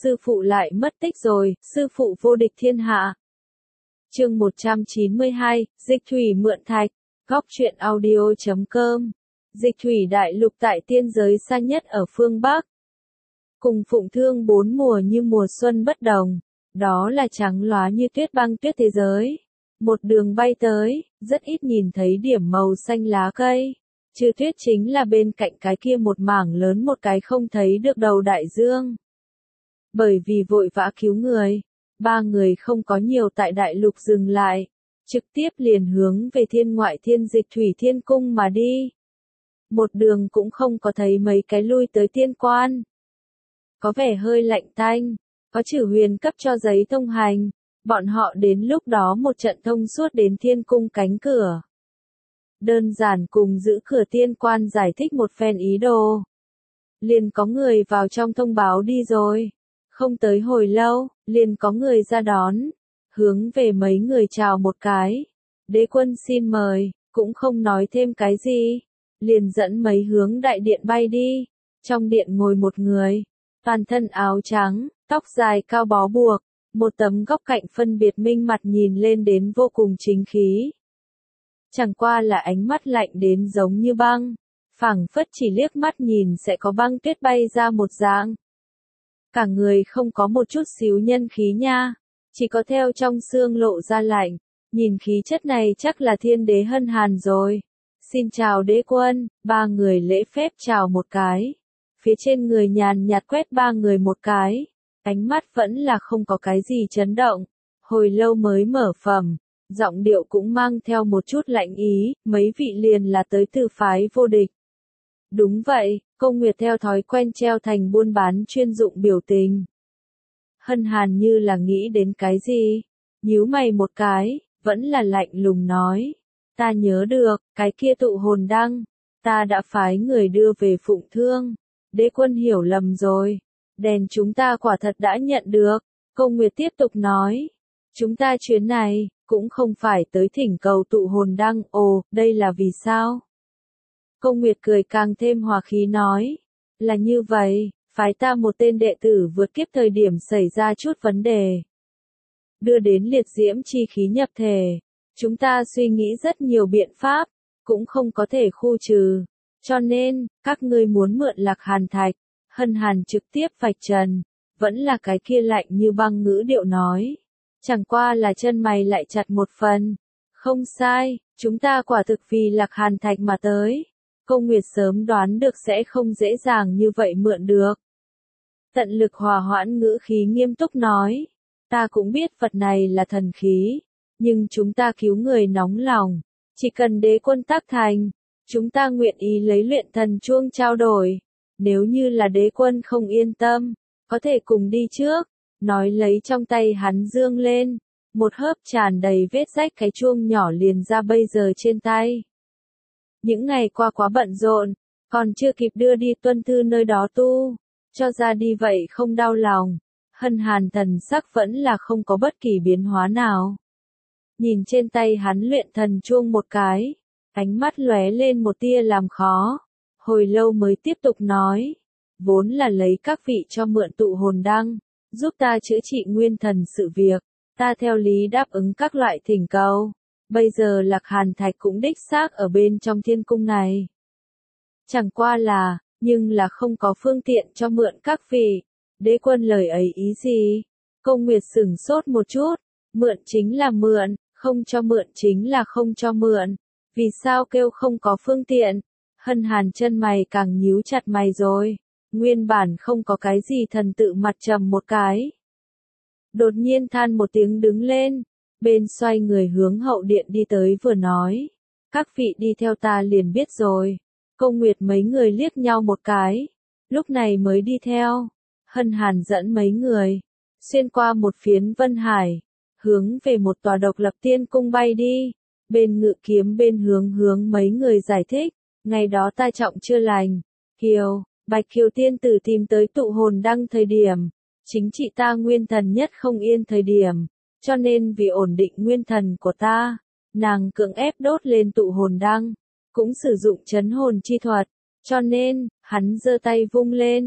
sư phụ lại mất tích rồi, sư phụ vô địch thiên hạ. Chương 192, Dịch thủy mượn thạch, góc truyện audio.com. Dịch thủy đại lục tại tiên giới xa nhất ở phương Bắc. Cùng Phụng Thương bốn mùa như mùa xuân bất đồng, đó là trắng lóa như tuyết băng tuyết thế giới. Một đường bay tới, rất ít nhìn thấy điểm màu xanh lá cây. Trừ tuyết chính là bên cạnh cái kia một mảng lớn một cái không thấy được đầu đại dương. Bởi vì vội vã cứu người, ba người không có nhiều tại đại lục dừng lại, trực tiếp liền hướng về thiên ngoại thiên Dịch thủy thiên cung mà đi. Một đường cũng không có thấy mấy cái lui tới tiên quan. Có vẻ hơi lạnh tanh, có Trử Huyền cấp cho giấy thông hành, bọn họ đến lúc đó một trận thông suốt đến thiên cung cánh cửa. Đơn giản cùng giữ cửa tiên quan giải thích một phen ý đồ. Liền có người vào trong thông báo đi rồi. Không tới hồi lâu, liền có người ra đón. Hướng về mấy người chào một cái. Đế quân xin mời, cũng không nói thêm cái gì. Liền dẫn mấy hướng đại điện bay đi. Trong điện ngồi một người. Toàn thân áo trắng, tóc dài cao bó buộc. Một tấm góc cạnh phân biệt minh mặt nhìn lên đến vô cùng chính khí. Chẳng qua là ánh mắt lạnh đến giống như băng, phảng phất chỉ liếc mắt nhìn sẽ có băng tuyết bay ra một dạng. Cả người không có một chút xíu nhân khí nha, chỉ có theo trong xương lộ ra lạnh, nhìn khí chất này chắc là thiên đế Hân Hàn rồi. Xin chào đế quân, ba người lễ phép chào một cái. Phía trên người nhàn nhạt quét ba người một cái, ánh mắt vẫn là không có cái gì chấn động, hồi lâu mới mở phẩm. Giọng điệu cũng mang theo một chút lạnh ý, mấy vị liền là tới từ phái vô địch. Đúng vậy, Công Nguyệt theo thói quen treo thành buôn bán chuyên dụng biểu tình. Hân Hàn như là nghĩ đến cái gì, nhíu mày một cái, vẫn là lạnh lùng nói. Ta nhớ được, cái kia tụ hồn đăng, ta đã phái người đưa về Phụng Thương. Đế quân hiểu lầm rồi, đèn chúng ta quả thật đã nhận được. Công Nguyệt tiếp tục nói, chúng ta chuyến này cũng không phải tới thỉnh cầu tụ hồn đăng, ồ, đây là vì sao? Công Nguyệt cười càng thêm hòa khí nói, là như vậy, phái ta một tên đệ tử vượt kiếp thời điểm xảy ra chút vấn đề. Đưa đến liệt diễm chi khí nhập thể, chúng ta suy nghĩ rất nhiều biện pháp, cũng không có thể khu trừ, cho nên, các ngươi muốn mượn Lạc Hàn Thạch. Hân Hàn trực tiếp vạch trần, vẫn là cái kia lạnh như băng ngữ điệu nói. Chẳng qua là chân mày lại chặt một phần. Không sai, chúng ta quả thực vì Lạc Hàn Thạch mà tới. Công Nguyệt sớm đoán được sẽ không dễ dàng như vậy mượn được. Tận lực hòa hoãn ngữ khí nghiêm túc nói. Ta cũng biết vật này là thần khí, nhưng chúng ta cứu người nóng lòng. Chỉ cần đế quân tác thành, chúng ta nguyện ý lấy luyện thần chuông trao đổi. Nếu như là đế quân không yên tâm, có thể cùng đi trước. Nói lấy trong tay hắn dương lên, một hớp tràn đầy vết rách cái chuông nhỏ liền ra bây giờ trên tay. Những ngày qua quá bận rộn, còn chưa kịp đưa đi tuân thư nơi đó tu, cho ra đi vậy không đau lòng. Hân Hàn thần sắc vẫn là không có bất kỳ biến hóa nào. Nhìn trên tay hắn luyện thần chuông một cái, ánh mắt lóe lên một tia làm khó, hồi lâu mới tiếp tục nói, vốn là lấy các vị cho mượn tụ hồn đăng. Giúp ta chữa trị nguyên thần sự việc, ta theo lý đáp ứng các loại thỉnh cầu. Bây giờ Lạc Hàn Thạch cũng đích xác ở bên trong thiên cung này. Chẳng qua là, nhưng là không có phương tiện cho mượn các vị. Đế quân lời ấy ý gì? Công Nguyệt sửng sốt một chút, mượn chính là mượn, không cho mượn chính là không cho mượn. Vì sao kêu không có phương tiện? Hân Hàn chân mày càng nhíu chặt mày rồi. Nguyên bản không có cái gì thần tự mặt trầm một cái. Đột nhiên than một tiếng đứng lên, bên xoay người hướng hậu điện đi tới vừa nói. Các vị đi theo ta liền biết rồi. Công Nguyệt mấy người liếc nhau một cái, lúc này mới đi theo. Hân Hàn dẫn mấy người, xuyên qua một phiến vân hải, hướng về một tòa độc lập tiên cung bay đi. Bên ngự kiếm bên hướng mấy người giải thích, ngày đó ta trọng chưa lành, Kiều. Bạch Kiều tiên tử tìm tới tụ hồn đăng thời điểm, chính trị ta nguyên thần nhất không yên thời điểm, cho nên vì ổn định nguyên thần của ta, nàng cưỡng ép đốt lên tụ hồn đăng, cũng sử dụng trấn hồn chi thuật, cho nên, hắn giơ tay vung lên,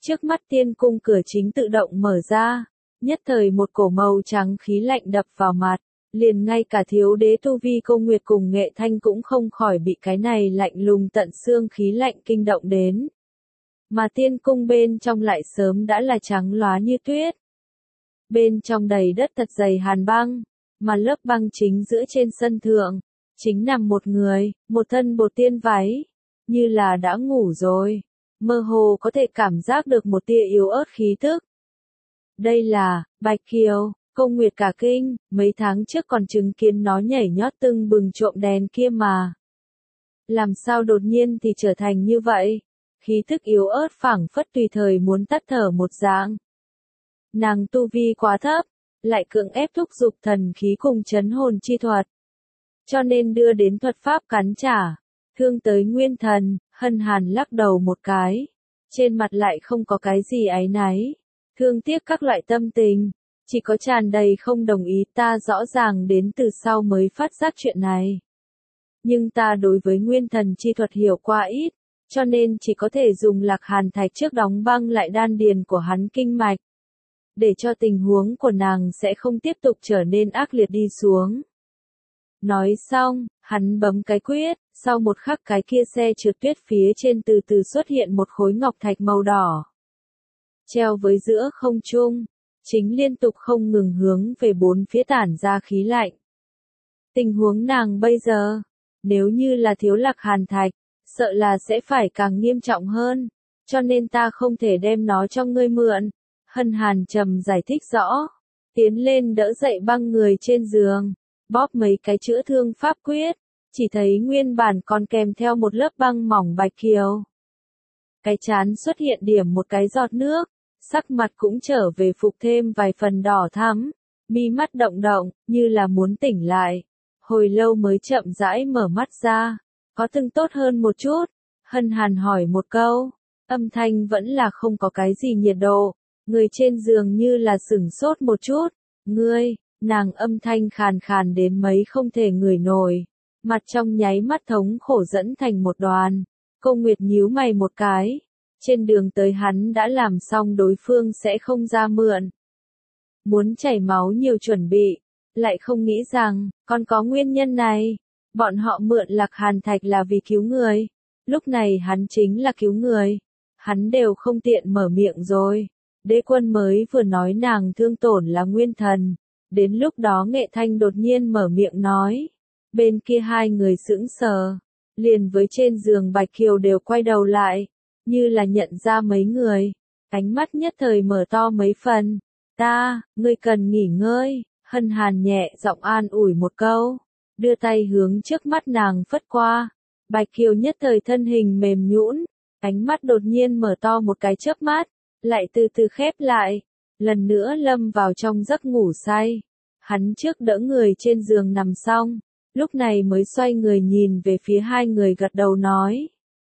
Trước mắt tiên cung cửa chính tự động mở ra, nhất thời một cổ màu trắng khí lạnh đập vào mặt, liền ngay cả thiếu đế tu vi Câu Nguyệt cùng Nghệ Thanh cũng không khỏi bị cái này lạnh lùng tận xương khí lạnh kinh động đến. Mà tiên cung bên trong lại sớm đã là trắng lóa như tuyết. Bên trong đầy đất thật dày hàn băng, mà lớp băng chính giữa trên sân thượng, chính nằm một người, một thân bột tiên váy, như là đã ngủ rồi, mơ hồ có thể cảm giác được một tia yếu ớt khí tức. Đây là, Bạch Kiều. Câu Nguyệt cả kinh, mấy tháng trước còn chứng kiến nó nhảy nhót tưng bừng trộm đèn kia mà. Làm sao đột nhiên thì trở thành như vậy? Khí thức yếu ớt phảng phất tùy thời muốn tắt thở một dạng. Nàng tu vi quá thấp, lại cưỡng ép thúc giục thần khí cùng chấn hồn chi thuật. Cho nên đưa đến thuật pháp cắn trả, thương tới nguyên thần. Hân Hàn lắc đầu một cái, trên mặt lại không có cái gì áy náy, thương tiếc các loại tâm tình. Chỉ có tràn đầy không đồng ý, ta rõ ràng đến từ sau mới phát giác chuyện này. Nhưng ta đối với nguyên thần chi thuật hiểu qua ít, cho nên chỉ có thể dùng Lạc Hàn Thạch trước đóng băng lại đan điền của hắn kinh mạch. Để cho tình huống của nàng sẽ không tiếp tục trở nên ác liệt đi xuống. Nói xong, hắn bấm cái quyết, sau một khắc cái kia xe trượt tuyết phía trên từ từ xuất hiện một khối ngọc thạch màu đỏ. Treo với giữa không trung. Chính liên tục không ngừng hướng về bốn phía tản ra khí lạnh. Tình huống nàng bây giờ, nếu như là thiếu Lạc Hàn Thạch, sợ là sẽ phải càng nghiêm trọng hơn, cho nên ta không thể đem nó cho ngươi mượn. Hân Hàn trầm giải thích rõ, tiến lên đỡ dậy băng người trên giường, bóp mấy cái chữa thương pháp quyết, chỉ thấy nguyên bản còn kèm theo một lớp băng mỏng Bạch Kiều. Cái chán xuất hiện điểm một cái giọt nước. Sắc mặt cũng trở về phục thêm vài phần đỏ thắm, mi mắt động động, như là muốn tỉnh lại. Hồi lâu mới chậm rãi mở mắt ra, có từng tốt hơn một chút. Hân Hàn hỏi một câu, âm thanh vẫn là không có cái gì nhiệt độ, người trên giường như là sửng sốt một chút. Ngươi, nàng âm thanh khàn khàn đến mấy không thể ngửi nổi, mặt trong nháy mắt thống khổ dẫn thành một đoàn. Câu Nguyệt nhíu mày một cái. Trên đường tới hắn đã làm xong đối phương sẽ không ra mượn. Muốn chảy máu nhiều chuẩn bị, lại không nghĩ rằng, còn có nguyên nhân này. Bọn họ mượn Lạc Hàn Thạch là vì cứu người. Lúc này hắn chính là cứu người. Hắn đều không tiện mở miệng rồi. Đế Quân mới vừa nói nàng thương tổn là nguyên thần. Đến lúc đó Nghệ Thanh đột nhiên mở miệng nói. Bên kia hai người sững sờ. Liền với trên giường Bạch Kiều đều quay đầu lại. Như là nhận ra mấy người, ánh mắt nhất thời mở to mấy phần. Ngươi cần nghỉ ngơi. Hân Hàn nhẹ giọng an ủi một câu, đưa tay hướng trước mắt nàng phất qua. Bạch Kiều nhất thời thân hình mềm nhũn, ánh mắt đột nhiên mở to một cái chớp mắt, lại từ từ khép lại, lần nữa lâm vào trong giấc ngủ say. Hắn trước đỡ người trên giường nằm xong, lúc này mới xoay người nhìn về phía hai người gật đầu nói.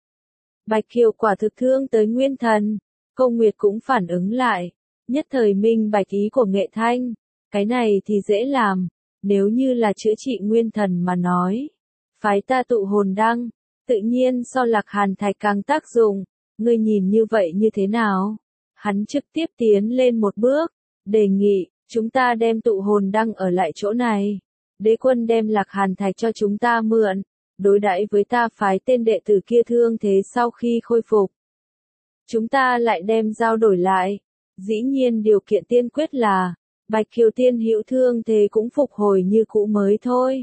Bạch Kiều quả thực thương tới nguyên thần. Câu Nguyệt cũng phản ứng lại, nhất thời minh bạch ý của Nghệ Thanh. Cái này thì dễ làm, nếu như là chữa trị nguyên thần mà nói. Phái ta tụ hồn đăng, tự nhiên so Lạc Hàn Thạch càng tác dụng. Ngươi nhìn như vậy như thế nào? Hắn trực tiếp tiến lên một bước, đề nghị, chúng ta đem tụ hồn đăng ở lại chỗ này. Đế Quân đem Lạc Hàn Thạch cho chúng ta mượn. Đối đãi với ta phái tên đệ tử kia thương thế sau khi khôi phục. Chúng ta lại đem giao đổi lại. Dĩ nhiên điều kiện tiên quyết là, Bạch Kiều tiên hữu thương thế cũng phục hồi như cũ mới thôi.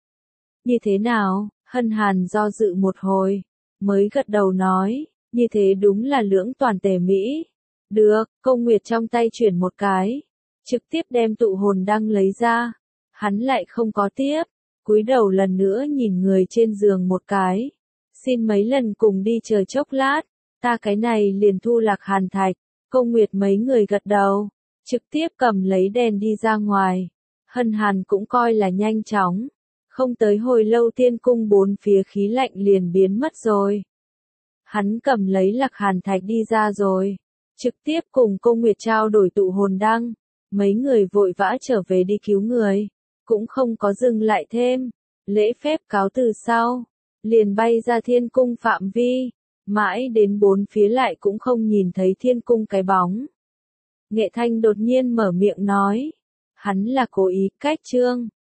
Như thế nào? Hân Hàn do dự một hồi, mới gật đầu nói, như thế đúng là lưỡng toàn tề mỹ. Được, Câu Nguyệt trong tay chuyển một cái, trực tiếp đem tụ hồn đăng lấy ra. Hắn lại không có tiếp. Cúi đầu lần nữa nhìn người trên giường một cái. Xin mấy lần cùng đi chờ chốc lát, ta cái này liền thu Lạc Hàn Thạch. Câu Nguyệt mấy người gật đầu, trực tiếp cầm lấy đèn đi ra ngoài. Hân Hàn cũng coi là nhanh chóng. Không tới hồi lâu tiên cung bốn phía khí lạnh liền biến mất rồi. Hắn cầm lấy Lạc Hàn Thạch đi ra rồi. Trực tiếp cùng Câu Nguyệt trao đổi tụ hồn đăng. Mấy người vội vã trở về đi cứu người. Cũng không có dừng lại thêm, lễ phép cáo từ sau, liền bay ra thiên cung phạm vi, Mãi đến bốn phía lại cũng không nhìn thấy thiên cung cái bóng. Nghệ Thanh đột nhiên mở miệng nói. Hắn là cố ý cách Trương